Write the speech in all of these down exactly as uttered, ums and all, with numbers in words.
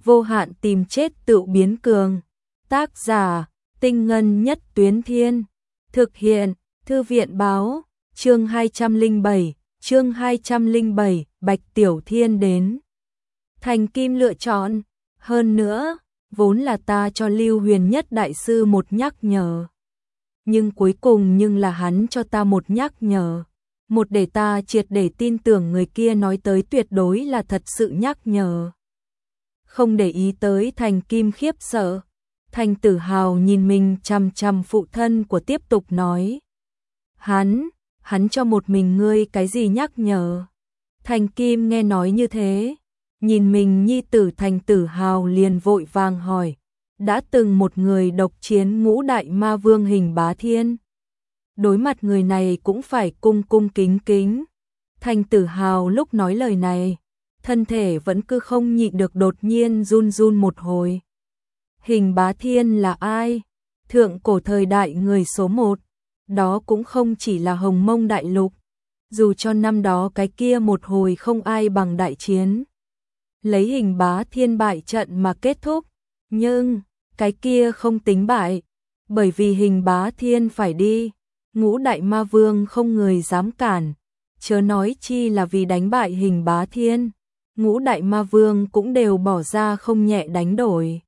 vô hạn tìm chết tự biến cường. Tác giả, Tinh Ngân Nhất Tuyến Thiên. Thực hiện, Thư viện Báo. Chương hai trăm lẻ bảy, chương hai trăm lẻ bảy, Bạch Tiểu Thiên đến. Thành Kim lựa chọn. Hơn nữa, vốn là ta cho Lưu Huyền Nhất đại sư một nhắc nhở. Nhưng cuối cùng nhưng là hắn cho ta một nhắc nhở. Một để ta triệt để tin tưởng người kia nói tới tuyệt đối là thật sự nhắc nhở. Không để ý tới Thành Kim khiếp sợ. Thành Tử Hào nhìn mình chằm chằm phụ thân của tiếp tục nói. Hắn, hắn cho một mình ngươi cái gì nhắc nhở? Thành Kim nghe nói như thế. Nhìn mình nhi tử Thành Tử Hào liền vội vàng hỏi. Đã từng một người độc chiến ngũ đại ma vương Hình Bá Thiên. Đối mặt người này cũng phải cung cung kính kính. Thành Tử Hào lúc nói lời này, thân thể vẫn cứ không nhịn được đột nhiên run run một hồi. Hình Bá Thiên là ai? Thượng cổ thời đại người số một. Đó cũng không chỉ là Hồng Mông Đại Lục. Dù cho năm đó cái kia một hồi không ai bằng đại chiến. Lấy Hình Bá Thiên bại trận mà kết thúc. Nhưng, cái kia không tính bại. Bởi vì Hình Bá Thiên phải đi. Ngũ đại ma vương không người dám cản. Chớ nói chi là vì đánh bại Hình Bá Thiên. Ngũ đại ma vương cũng đều bỏ ra không nhẹ đánh đổi.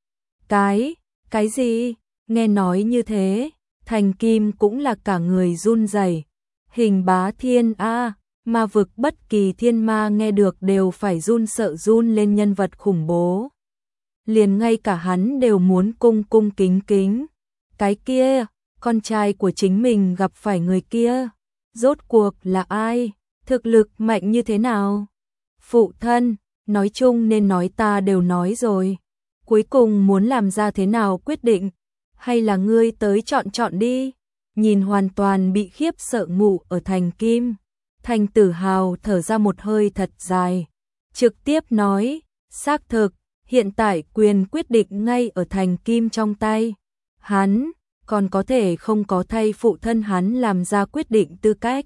Cái, cái gì? Nghe nói như thế, Thành Kim cũng là cả người run rẩy. Hình Bá Thiên a, à, ma vực bất kỳ thiên ma nghe được đều phải run sợ run lên nhân vật khủng bố. Liền ngay cả hắn đều muốn cung cung kính kính. Cái kia, con trai của chính mình gặp phải người kia, rốt cuộc là ai? Thực lực mạnh như thế nào? Phụ thân, nói chung nên nói ta đều nói rồi. Cuối cùng muốn làm ra thế nào quyết định? Hay là ngươi tới chọn chọn đi? Nhìn hoàn toàn bị khiếp sợ ngủ ở Thành Kim. Thành Tử Hào thở ra một hơi thật dài. Trực tiếp nói, xác thực, hiện tại quyền quyết định ngay ở Thành Kim trong tay. Hắn, còn có thể không có thay phụ thân hắn làm ra quyết định tư cách.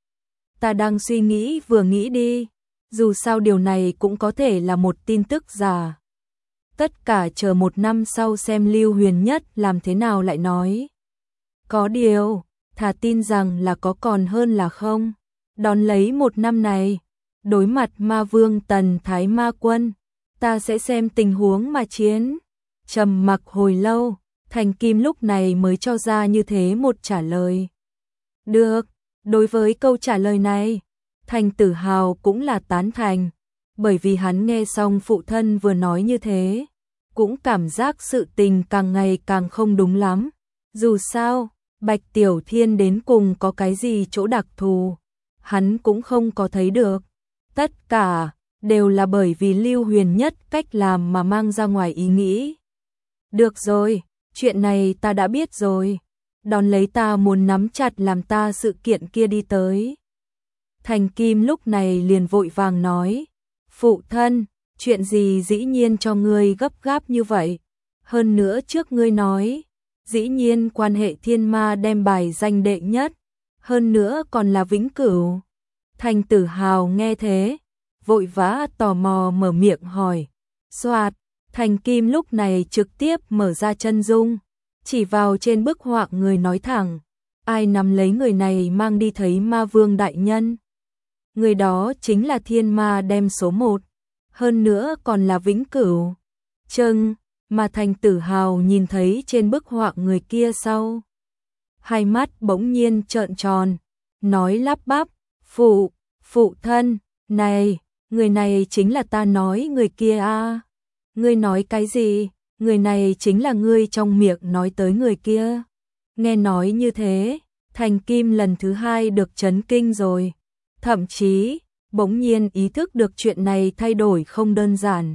Ta đang suy nghĩ vừa nghĩ đi. Dù sao điều này cũng có thể là một tin tức giả. Tất cả chờ một năm sau xem Lưu Huyền Nhất làm thế nào lại nói. Có điều, thà tin rằng là có còn hơn là không. Đón lấy một năm này, đối mặt ma vương Tần Thái Ma Quân, ta sẽ xem tình huống mà chiến. Trầm mặc hồi lâu, Thành Kim lúc này mới cho ra như thế một trả lời. Được, đối với câu trả lời này, Thành Tử Hào cũng là tán thành, bởi vì hắn nghe xong phụ thân vừa nói như thế, cũng cảm giác sự tình càng ngày càng không đúng lắm. Dù sao, Bạch Tiểu Thiên đến cùng có cái gì chỗ đặc thù, hắn cũng không có thấy được. Tất cả đều là bởi vì Lưu Huyền Nhất cách làm mà mang ra ngoài ý nghĩ. Được rồi, chuyện này ta đã biết rồi. Đón lấy ta muốn nắm chặt làm ta sự kiện kia đi tới. Thành Kim lúc này liền vội vàng nói. Phụ thân, chuyện gì dĩ nhiên cho ngươi gấp gáp như vậy? Hơn nữa trước ngươi nói, dĩ nhiên quan hệ thiên ma đem bài danh đệ nhất. Hơn nữa còn là vĩnh cửu. Thành Tử Hào nghe thế, vội vã tò mò mở miệng hỏi. Soạt, Thành Kim lúc này trực tiếp mở ra chân dung, chỉ vào trên bức họa người nói thẳng. Ai nắm lấy người này mang đi thấy ma vương đại nhân? Người đó chính là thiên ma đem số một, hơn nữa còn là vĩnh cửu. Chừng, mà Thành Tử Hào nhìn thấy trên bức họa người kia sau. Hai mắt bỗng nhiên trợn tròn, nói lắp bắp, phụ, phụ thân, này, người này chính là ta nói người kia à. Ngươi nói cái gì? Người này chính là ngươi trong miệng nói tới người kia. Nghe nói như thế, Thành Kim lần thứ hai được chấn kinh rồi. Thậm chí, bỗng nhiên ý thức được chuyện này thay đổi không đơn giản.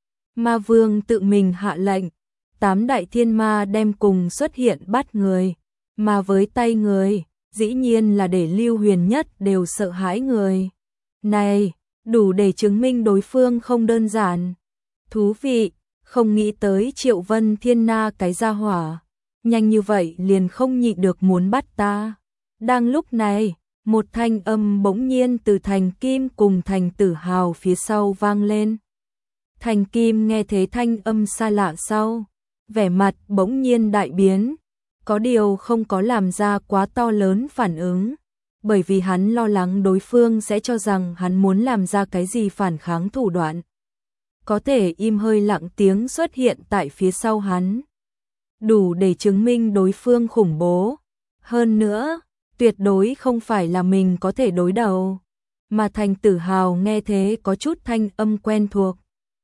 Ma vương tự mình hạ lệnh, tám đại thiên ma đem cùng xuất hiện bắt người. Mà với tay người, dĩ nhiên là để Lưu Huyền Nhất đều sợ hãi người. Này, đủ để chứng minh đối phương không đơn giản. Thú vị, không nghĩ tới Triệu Vân Thiên Na cái gia hỏa. Nhanh như vậy liền không nhịn được muốn bắt ta. Đang lúc này, một thanh âm bỗng nhiên từ Thành Kim cùng Thành Tử Hào phía sau vang lên. Thành Kim nghe thấy thanh âm xa lạ sau, vẻ mặt bỗng nhiên đại biến, có điều không có làm ra quá to lớn phản ứng, bởi vì hắn lo lắng đối phương sẽ cho rằng hắn muốn làm ra cái gì phản kháng thủ đoạn. Có thể im hơi lặng tiếng xuất hiện tại phía sau hắn, đủ để chứng minh đối phương khủng bố. Hơn nữa, tuyệt đối không phải là mình có thể đối đầu. Mà Thành Tử Hào nghe thế có chút thanh âm quen thuộc,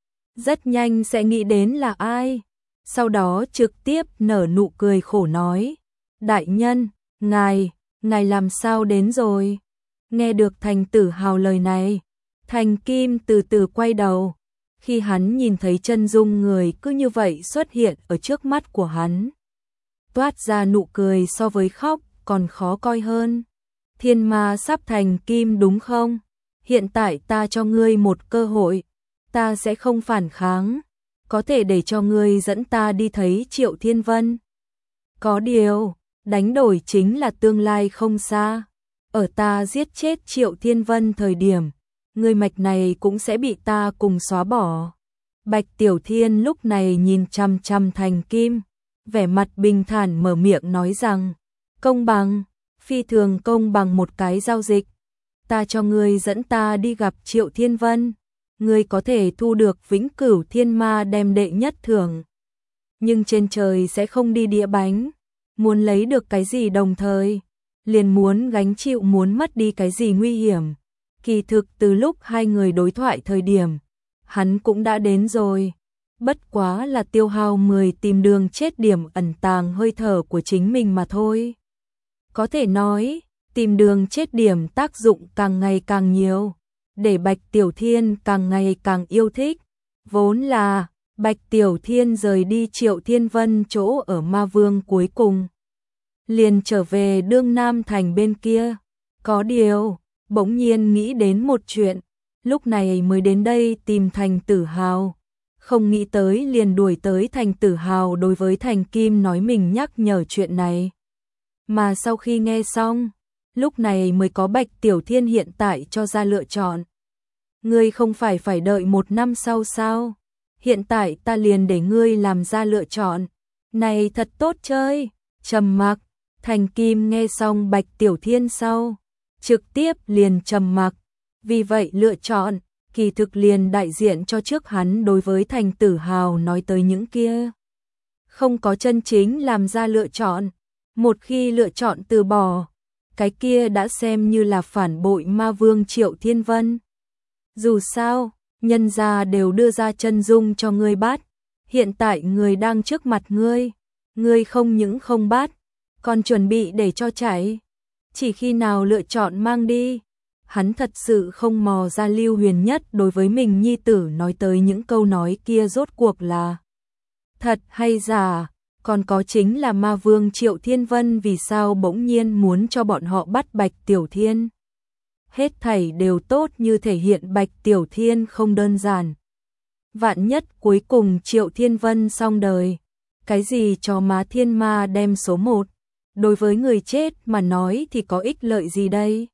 rất nhanh sẽ nghĩ đến là ai. Sau đó trực tiếp nở nụ cười khổ nói, đại nhân, ngài, ngài làm sao đến rồi? Nghe được Thành Tử Hào lời này, Thành Kim từ từ quay đầu, khi hắn nhìn thấy chân dung người cứ như vậy xuất hiện ở trước mắt của hắn, toát ra nụ cười so với khóc còn khó coi hơn. Thiên ma sắp thành kim đúng không? Hiện tại ta cho ngươi một cơ hội, ta sẽ không phản kháng, có thể để cho ngươi dẫn ta đi thấy Triệu Thiên Vân. Có điều, đánh đổi chính là tương lai không xa. Ở ta giết chết Triệu Thiên Vân thời điểm, người mạch này cũng sẽ bị ta cùng xóa bỏ. Bạch Tiểu Thiên lúc này nhìn chằm chằm Thành Kim, vẻ mặt bình thản mở miệng nói rằng, công bằng, phi thường công bằng một cái giao dịch. Ta cho ngươi dẫn ta đi gặp Triệu Thiên Vân, ngươi có thể thu được vĩnh cửu thiên ma đem đệ nhất thưởng. Nhưng trên trời sẽ không đi đĩa bánh, muốn lấy được cái gì đồng thời, liền muốn gánh chịu muốn mất đi cái gì nguy hiểm. Kỳ thực từ lúc hai người đối thoại thời điểm, hắn cũng đã đến rồi. Bất quá là tiêu hao mười tìm đường chết điểm ẩn tàng hơi thở của chính mình mà thôi. Có thể nói, tìm đường chết điểm tác dụng càng ngày càng nhiều, để Bạch Tiểu Thiên càng ngày càng yêu thích. Vốn là, Bạch Tiểu Thiên rời đi Triệu Thiên Vân chỗ ở Ma Vương cuối cùng, liền trở về Đương Nam Thành bên kia. Có điều, bỗng nhiên nghĩ đến một chuyện, lúc này mới đến đây tìm Thành Tử Hào. Không nghĩ tới liền đuổi tới Thành Tử Hào đối với Thành Kim nói mình nhắc nhở chuyện này. Mà sau khi nghe xong, lúc này mới có Bạch Tiểu Thiên hiện tại cho ra lựa chọn. Ngươi không phải phải đợi một năm sau sao? Hiện tại ta liền để ngươi làm ra lựa chọn. Này thật tốt chơi. Trầm mặc. Thành Kim nghe xong Bạch Tiểu Thiên sau, trực tiếp liền trầm mặc. Vì vậy lựa chọn, kỳ thực liền đại diện cho trước hắn đối với Thành Tử Hào nói tới những kia. Không có chân chính làm ra lựa chọn. Một khi lựa chọn từ bỏ, cái kia đã xem như là phản bội Ma Vương Triệu Thiên Vân. Dù sao, nhân gia đều đưa ra chân dung cho ngươi bắt, hiện tại người đang trước mặt ngươi, ngươi không những không bắt, còn chuẩn bị để cho chạy. Chỉ khi nào lựa chọn mang đi, hắn thật sự không mò ra Lưu Huyền Nhất đối với mình nhi tử nói tới những câu nói kia rốt cuộc là thật hay giả. Còn có chính là Ma Vương Triệu Thiên Vân vì sao bỗng nhiên muốn cho bọn họ bắt Bạch Tiểu Thiên. Hết thảy đều tốt như thể hiện Bạch Tiểu Thiên không đơn giản. Vạn nhất cuối cùng Triệu Thiên Vân xong đời, cái gì cho má thiên ma đem số một, đối với người chết mà nói thì có ích lợi gì đây?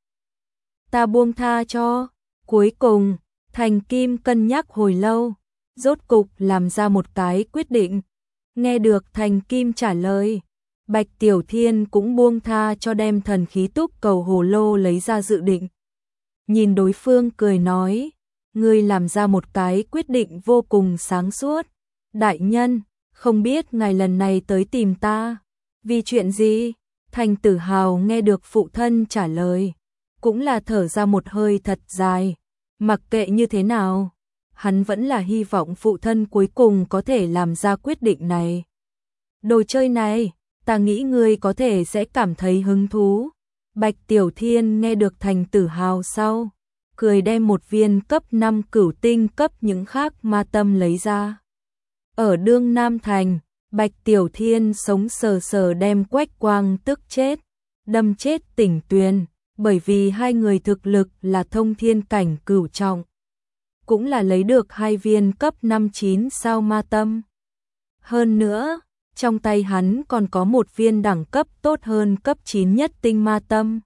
Ta buông tha cho. Cuối cùng, Thành Kim cân nhắc hồi lâu, rốt cục làm ra một cái quyết định. Nghe được Thành Kim trả lời, Bạch Tiểu Thiên cũng buông tha cho đem thần khí túc cầu hồ lô lấy ra dự định. Nhìn đối phương cười nói, ngươi làm ra một cái quyết định vô cùng sáng suốt. Đại nhân, không biết ngài lần này tới tìm ta, vì chuyện gì? Thành Tử Hào nghe được phụ thân trả lời, cũng là thở ra một hơi thật dài. Mặc kệ như thế nào, hắn vẫn là hy vọng phụ thân cuối cùng có thể làm ra quyết định này. Đồ chơi này, ta nghĩ ngươi có thể sẽ cảm thấy hứng thú. Bạch Tiểu Thiên nghe được Thành Tử Hào sau, cười đem một viên cấp năm cửu tinh cấp những khác ma tâm lấy ra. Ở Đương Nam Thành, Bạch Tiểu Thiên sống sờ sờ đem Quách Quang tức chết, đâm chết Tỉnh Tuyền, bởi vì hai người thực lực là thông thiên cảnh cửu trọng. Cũng là lấy được hai viên cấp năm chín sao ma tâm. Hơn nữa, trong tay hắn còn có một viên đẳng cấp tốt hơn cấp chín nhất tinh ma tâm.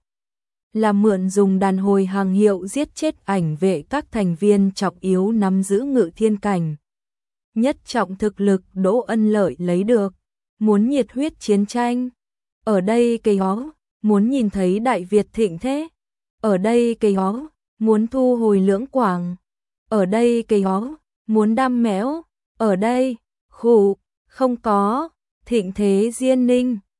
Là mượn dùng đàn hồi hàng hiệu giết chết ảnh vệ các thành viên trọng yếu nắm giữ ngự thiên cảnh, nhất trọng thực lực Đỗ Ân Lợi lấy được, muốn nhiệt huyết chiến tranh. Ở đây cây ó, muốn nhìn thấy Đại Việt thịnh thế. Ở đây cây ó, muốn thu hồi Lưỡng Quảng. Ở đây cây ó, muốn đam méo. Ở đây, khủ, không có, thịnh thế Diên Ninh.